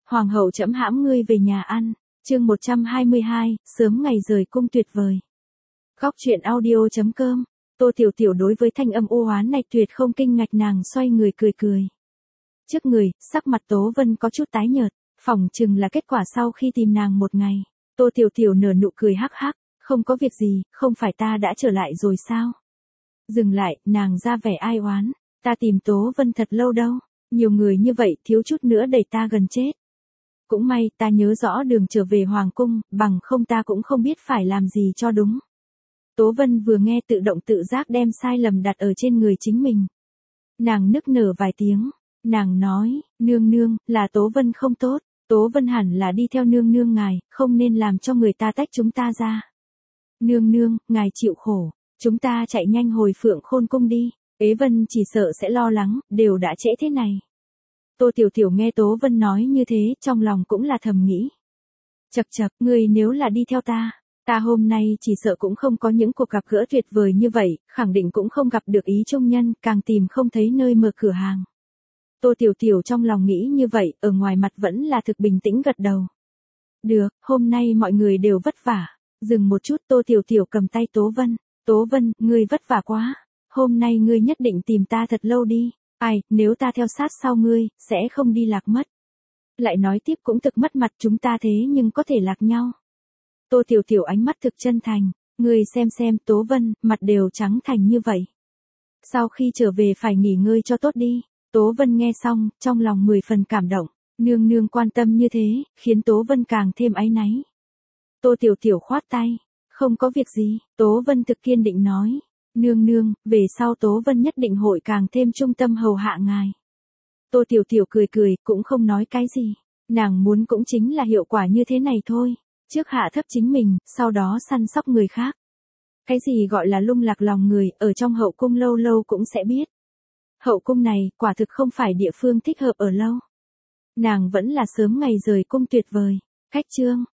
Hoàng hậu trẫm hãm ngươi về nhà ăn. Chương 122, sớm ngày rời cung tuyệt vời. Góc truyện audio.com. Tô Tiểu Tiểu đối với thanh âm u oán này tuyệt không kinh ngạc, nàng xoay người cười cười. Trước người, sắc mặt Tố Vân có chút tái nhợt, phỏng chừng là kết quả sau khi tìm nàng một ngày. Tô Tiểu Tiểu nở nụ cười hắc hắc, không có việc gì, không phải ta đã trở lại rồi sao? Dừng lại, nàng ra vẻ ai oán, ta tìm Tố Vân thật lâu đâu, nhiều người như vậy thiếu chút nữa đẩy ta gần chết. Cũng may ta nhớ rõ đường trở về Hoàng cung, bằng không ta cũng không biết phải làm gì cho đúng. Tố Vân vừa nghe tự động tự giác đem sai lầm đặt ở trên người chính mình. Nàng nức nở vài tiếng, nàng nói, nương nương, là Tố Vân không tốt, Tố Vân hẳn là đi theo nương nương ngài, không nên làm cho người ta tách chúng ta ra. Nương nương, ngài chịu khổ, chúng ta chạy nhanh hồi Phượng Khôn cung đi, Ế Vân chỉ sợ sẽ lo lắng, đều đã trễ thế này. Tô Tiểu Tiểu nghe Tố Vân nói như thế, trong lòng cũng là thầm nghĩ. Chậc chậc, ngươi nếu là đi theo ta hôm nay chỉ sợ cũng không có những cuộc gặp gỡ tuyệt vời như vậy, khẳng định cũng không gặp được ý trung nhân, càng tìm không thấy nơi mở cửa hàng. Tô Tiểu Tiểu trong lòng nghĩ như vậy, ở ngoài mặt vẫn là thực bình tĩnh gật đầu. Được, hôm nay mọi người đều vất vả. Dừng một chút, Tô Tiểu Tiểu cầm tay Tố Vân. Tố Vân, ngươi vất vả quá. Hôm nay ngươi nhất định tìm ta thật lâu đi. Ai, nếu ta theo sát sau ngươi, sẽ không đi lạc mất. Lại nói tiếp cũng thực mất mặt, chúng ta thế nhưng có thể lạc nhau. Tô Tiểu Tiểu ánh mắt thực chân thành. Ngươi xem Tố Vân, mặt đều trắng thành như vậy. Sau khi trở về phải nghỉ ngơi cho tốt đi. Tố Vân nghe xong, trong lòng 10 phần cảm động. Nương nương quan tâm như thế, khiến Tố Vân càng thêm áy náy. Tô Tiểu Tiểu khoát tay. Không có việc gì, Tố Vân thực kiên định nói. Nương nương, về sau Tố Vân nhất định hội càng thêm trung tâm hầu hạ ngài. Tô Tiểu Tiểu cười cười, cũng không nói cái gì. Nàng muốn cũng chính là hiệu quả như thế này thôi. Trước hạ thấp chính mình, sau đó săn sóc người khác. Cái gì gọi là lung lạc lòng người, ở trong hậu cung lâu lâu cũng sẽ biết. Hậu cung này, quả thực không phải địa phương thích hợp ở lâu. Nàng vẫn là sớm ngày rời cung tuyệt vời. Khách trương,